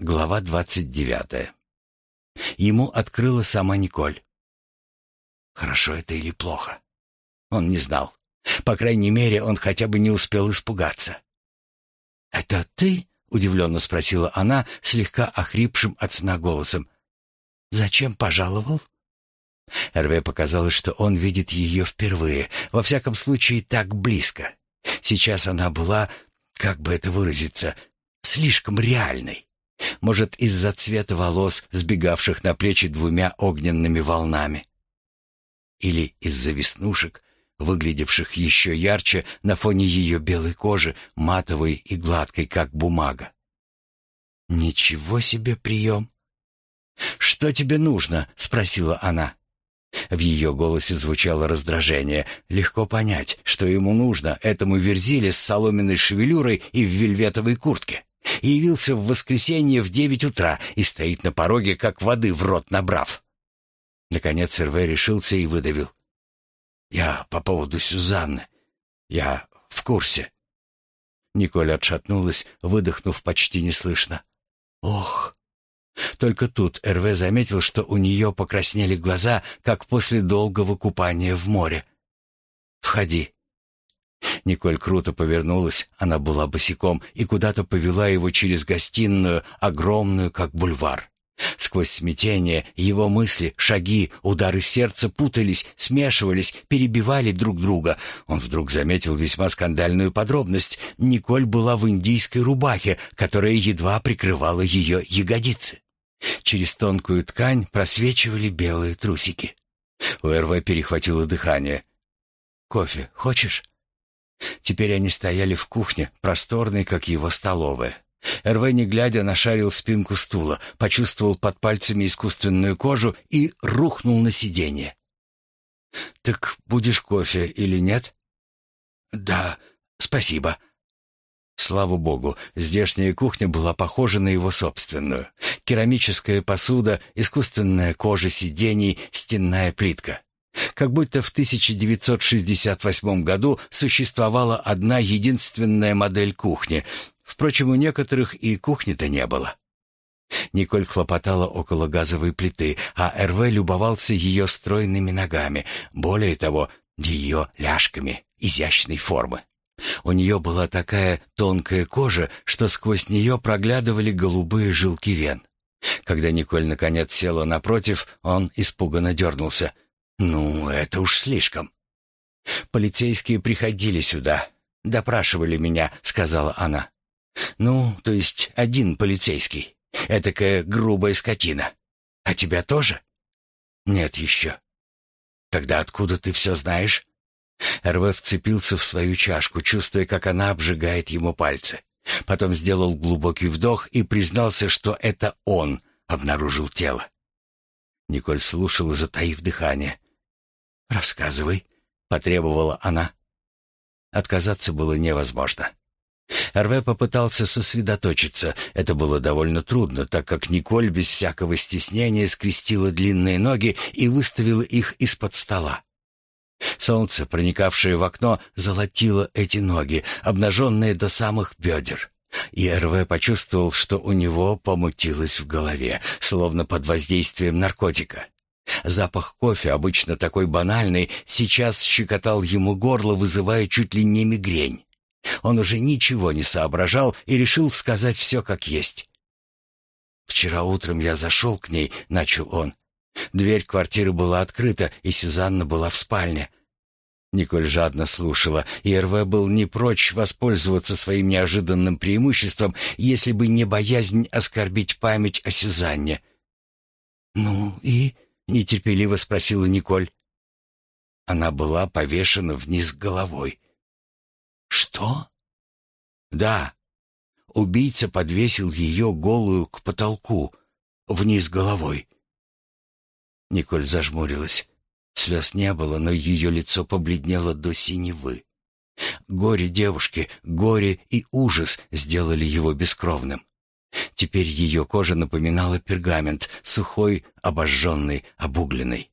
Глава 29. Ему открыла сама Николь. Хорошо это или плохо? Он не знал. По крайней мере, он хотя бы не успел испугаться. «Это ты?» — удивленно спросила она, слегка охрипшим от сна голосом. «Зачем пожаловал?» Эрве показалось, что он видит ее впервые, во всяком случае так близко. Сейчас она была, как бы это выразиться, слишком реальной. Может, из-за цвета волос, сбегавших на плечи двумя огненными волнами. Или из-за веснушек, выглядевших еще ярче на фоне ее белой кожи, матовой и гладкой, как бумага. «Ничего себе прием!» «Что тебе нужно?» — спросила она. В ее голосе звучало раздражение. Легко понять, что ему нужно, этому верзиле с соломенной шевелюрой и в вельветовой куртке. И явился в воскресенье в 9 утра и стоит на пороге, как воды в рот набрав. Наконец Эрве решился и выдавил. «Я по поводу Сюзанны. Я в курсе». Николь отшатнулась, выдохнув почти неслышно. «Ох!» Только тут Эрве заметил, что у нее покраснели глаза, как после долгого купания в море. «Входи». Николь круто повернулась, она была босиком, и куда-то повела его через гостиную, огромную, как бульвар. Сквозь смятение его мысли, шаги, удары сердца путались, смешивались, перебивали друг друга. Он вдруг заметил весьма скандальную подробность. Николь была в индийской рубахе, которая едва прикрывала ее ягодицы. Через тонкую ткань просвечивали белые трусики. У Эрве перехватило дыхание. «Кофе хочешь?» Теперь они стояли в кухне, просторной, как его столовая. Эрве, не глядя, нашарил спинку стула, почувствовал под пальцами искусственную кожу и рухнул на сиденье. «Так будешь кофе или нет?» «Да, спасибо». Слава богу, здешняя кухня была похожа на его собственную. Керамическая посуда, искусственная кожа сидений, стенная плитка. Как будто в 1968 году существовала одна единственная модель кухни. Впрочем, у некоторых и кухни-то не было. Николь хлопотала около газовой плиты, а Эрве любовался ее стройными ногами, более того, ее ляжками изящной формы. У нее была такая тонкая кожа, что сквозь нее проглядывали голубые жилки вен. Когда Николь наконец села напротив, он испуганно дернулся. «Ну, это уж слишком». «Полицейские приходили сюда, допрашивали меня», — сказала она. «Ну, то есть один полицейский. Этакая грубая скотина. А тебя тоже?» «Нет еще». «Тогда откуда ты все знаешь?» Эрве вцепился в свою чашку, чувствуя, как она обжигает ему пальцы. Потом сделал глубокий вдох и признался, что это он обнаружил тело. Николь слушала, затаив дыхание. «Рассказывай», — потребовала она. Отказаться было невозможно. Эрве попытался сосредоточиться. Это было довольно трудно, так как Николь без всякого стеснения скрестила длинные ноги и выставила их из-под стола. Солнце, проникавшее в окно, золотило эти ноги, обнаженные до самых бедер. И Эрве почувствовал, что у него помутилось в голове, словно под воздействием наркотика. Запах кофе, обычно такой банальный, сейчас щекотал ему горло, вызывая чуть ли не мигрень. Он уже ничего не соображал и решил сказать все как есть. «Вчера утром я зашел к ней», — начал он. Дверь квартиры была открыта, и Сюзанна была в спальне. Николь жадно слушала, и Эрве был не прочь воспользоваться своим неожиданным преимуществом, если бы не боязнь оскорбить память о Сюзанне. «Ну и?» — нетерпеливо спросила Николь. Она была повешена вниз головой. «Что?» «Да. Убийца подвесил ее голую к потолку, вниз головой». Николь зажмурилась. Слез не было, но ее лицо побледнело до синевы. Горе девушки, горе и ужас сделали его бескровным. Теперь ее кожа напоминала пергамент, сухой, обожженный, обугленный.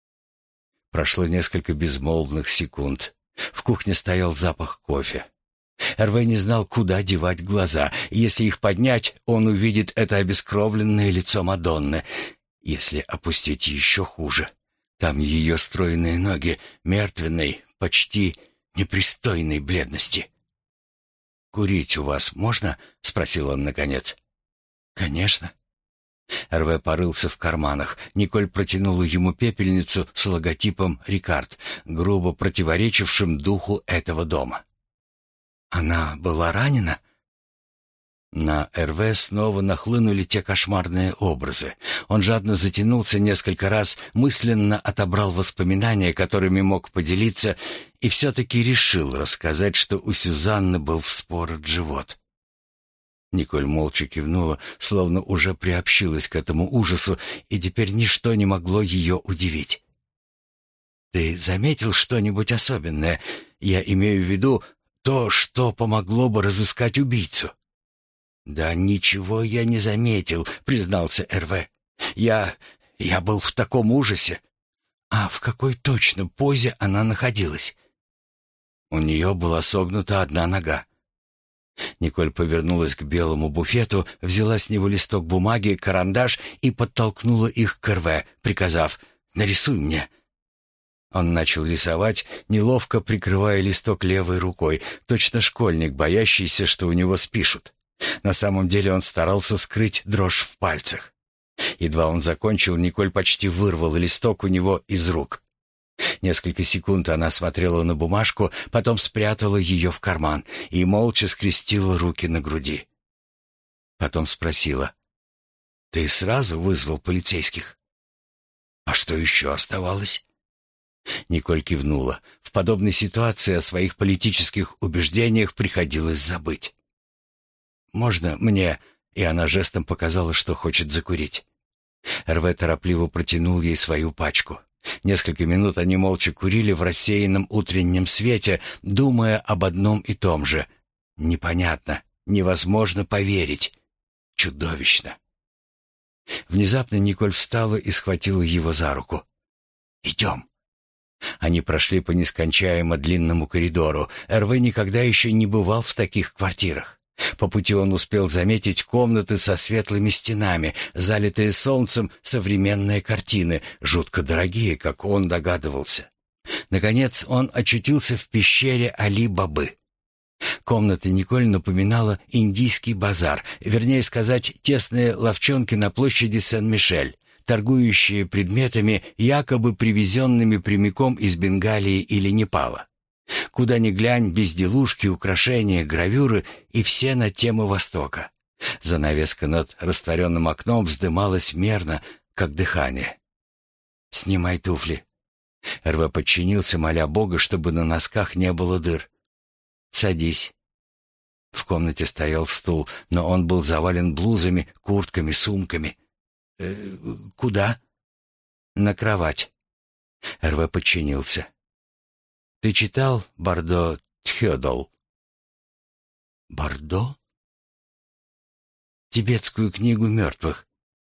Прошло несколько безмолвных секунд. В кухне стоял запах кофе. Эрве не знал, куда девать глаза. Если их поднять, он увидит это обескровленное лицо Мадонны. Если опустить еще хуже, там ее стройные ноги мертвенной, почти непристойной бледности. «Курить у вас можно?» — спросил он наконец. «Конечно». Эрве порылся в карманах. Николь протянула ему пепельницу с логотипом «Рикард», грубо противоречившим духу этого дома. «Она была ранена?» На Эрве снова нахлынули те кошмарные образы. Он жадно затянулся несколько раз, мысленно отобрал воспоминания, которыми мог поделиться, и все-таки решил рассказать, что у Сюзанны был вспорот живот. Николь молча кивнула, словно уже приобщилась к этому ужасу, и теперь ничто не могло ее удивить. «Ты заметил что-нибудь особенное? Я имею в виду то, что помогло бы разыскать убийцу». «Да ничего я не заметил», — признался Эрве. «Я был в таком ужасе». «А в какой точно позе она находилась?» У нее была согнута одна нога. Николь повернулась к белому буфету, взяла с него листок бумаги, карандаш и подтолкнула их к Эрве, приказав: «Нарисуй мне». Он начал рисовать, неловко прикрывая листок левой рукой, точно школьник, боящийся, что у него спишут. На самом деле он старался скрыть дрожь в пальцах. Едва он закончил, Николь почти вырвала листок у него из рук. Несколько секунд она смотрела на бумажку, потом спрятала ее в карман и молча скрестила руки на груди. Потом спросила: «Ты сразу вызвал полицейских?» «А что еще оставалось?» Николь кивнула. В подобной ситуации о своих политических убеждениях приходилось забыть. «Можно мне?» И она жестом показала, что хочет закурить. Эрве торопливо протянул ей свою пачку. Несколько минут они молча курили в рассеянном утреннем свете, думая об одном и том же. Непонятно, невозможно поверить. Чудовищно. Внезапно Николь встала и схватила его за руку. «Идем». Они прошли по нескончаемо длинному коридору. Эрве никогда еще не бывал в таких квартирах. По пути он успел заметить комнаты со светлыми стенами, залитые солнцем современные картины, жутко дорогие, как он догадывался. Наконец он очутился в пещере Али-Бабы. Комната Николь напоминала индийский базар, вернее сказать, тесные лавчонки на площади Сен-Мишель, торгующие предметами, якобы привезенными прямиком из Бенгалии или Непала. Куда ни глянь, безделушки, украшения, гравюры и все на тему Востока. Занавеска над растворенным окном вздымалась мерно, как дыхание. «Снимай туфли». Эрве подчинился, моля Бога, чтобы на носках не было дыр. «Садись». В комнате стоял стул, но он был завален блузами, куртками, сумками. «Куда?» «На кровать». Эрве подчинился. «Ты читал Бардо Тхёдол?» «Бардо?» «Тибетскую книгу мертвых?»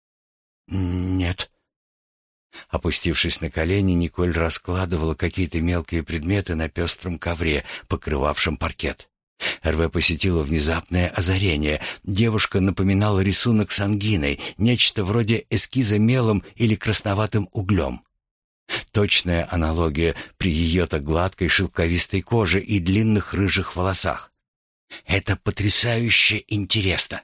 «Нет». Опустившись на колени, Николь раскладывала какие-то мелкие предметы на пестром ковре, покрывавшем паркет. Эрве посетило внезапное озарение. Девушка напоминала рисунок с ангиной, нечто вроде эскиза мелом или красноватым углем. Точная аналогия при ее-то гладкой шелковистой коже и длинных рыжих волосах. Это потрясающе интересно.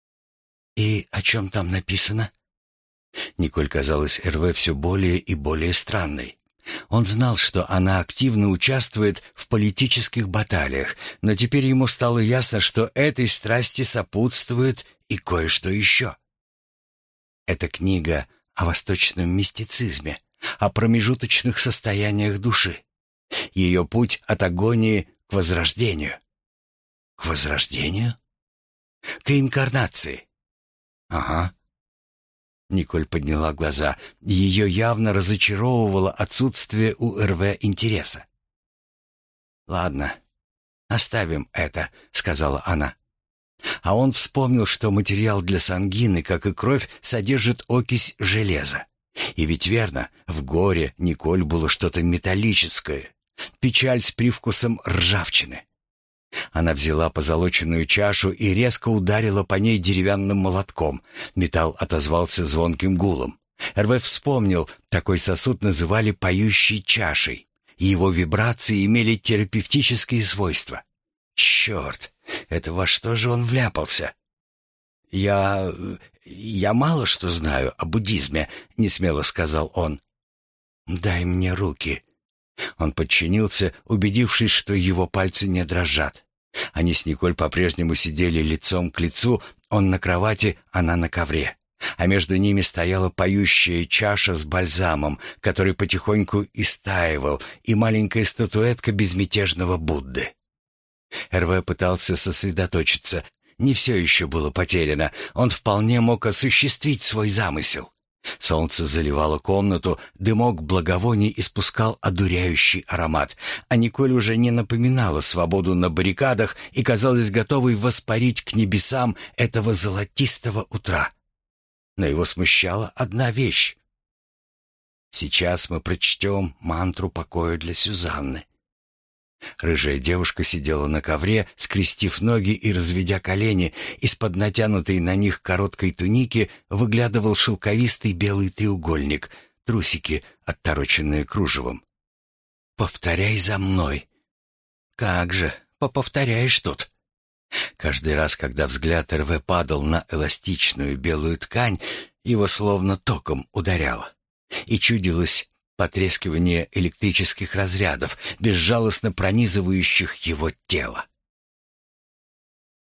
И о чем там написано? Николь казалась Эрве все более и более странной. Он знал, что она активно участвует в политических баталиях, но теперь ему стало ясно, что этой страсти сопутствует и кое-что еще. Это книга о восточном мистицизме, о промежуточных состояниях души. Ее путь от агонии к возрождению. К возрождению? К реинкарнации. Ага. Николь подняла глаза. Ее явно разочаровывало отсутствие у Эрве интереса. «Ладно, оставим это», — сказала она. А он вспомнил, что материал для сангины, как и кровь, содержит окись железа. И ведь верно, в горе Николь было что-то металлическое, печаль с привкусом ржавчины. Она взяла позолоченную чашу и резко ударила по ней деревянным молотком. Металл отозвался звонким гулом. Эрве вспомнил, такой сосуд называли «поющей чашей», и его вибрации имели терапевтические свойства. Черт, это во что же он вляпался? «Я мало что знаю о буддизме», — несмело сказал он. «Дай мне руки». Он подчинился, убедившись, что его пальцы не дрожат. Они с Николь по-прежнему сидели лицом к лицу, он на кровати, она на ковре. А между ними стояла поющая чаша с бальзамом, который потихоньку истаивал, и маленькая статуэтка безмятежного Будды. Эрве пытался сосредоточиться. Не все еще было потеряно. Он вполне мог осуществить свой замысел. Солнце заливало комнату, дымок благовоний испускал одуряющий аромат, а Николь уже не напоминала свободу на баррикадах и казалась готовой воспарить к небесам этого золотистого утра. Но его смущала одна вещь. «Сейчас мы прочтем мантру покоя для Сюзанны». Рыжая девушка сидела на ковре, скрестив ноги и разведя колени. Из-под натянутой на них короткой туники выглядывал шелковистый белый треугольник, трусики, оттороченные кружевом. «Повторяй за мной». «Как же, поповторяешь тут». Каждый раз, когда взгляд Эрве падал на эластичную белую ткань, его словно током ударяло. И чудилось потрескивание электрических разрядов, безжалостно пронизывающих его тело.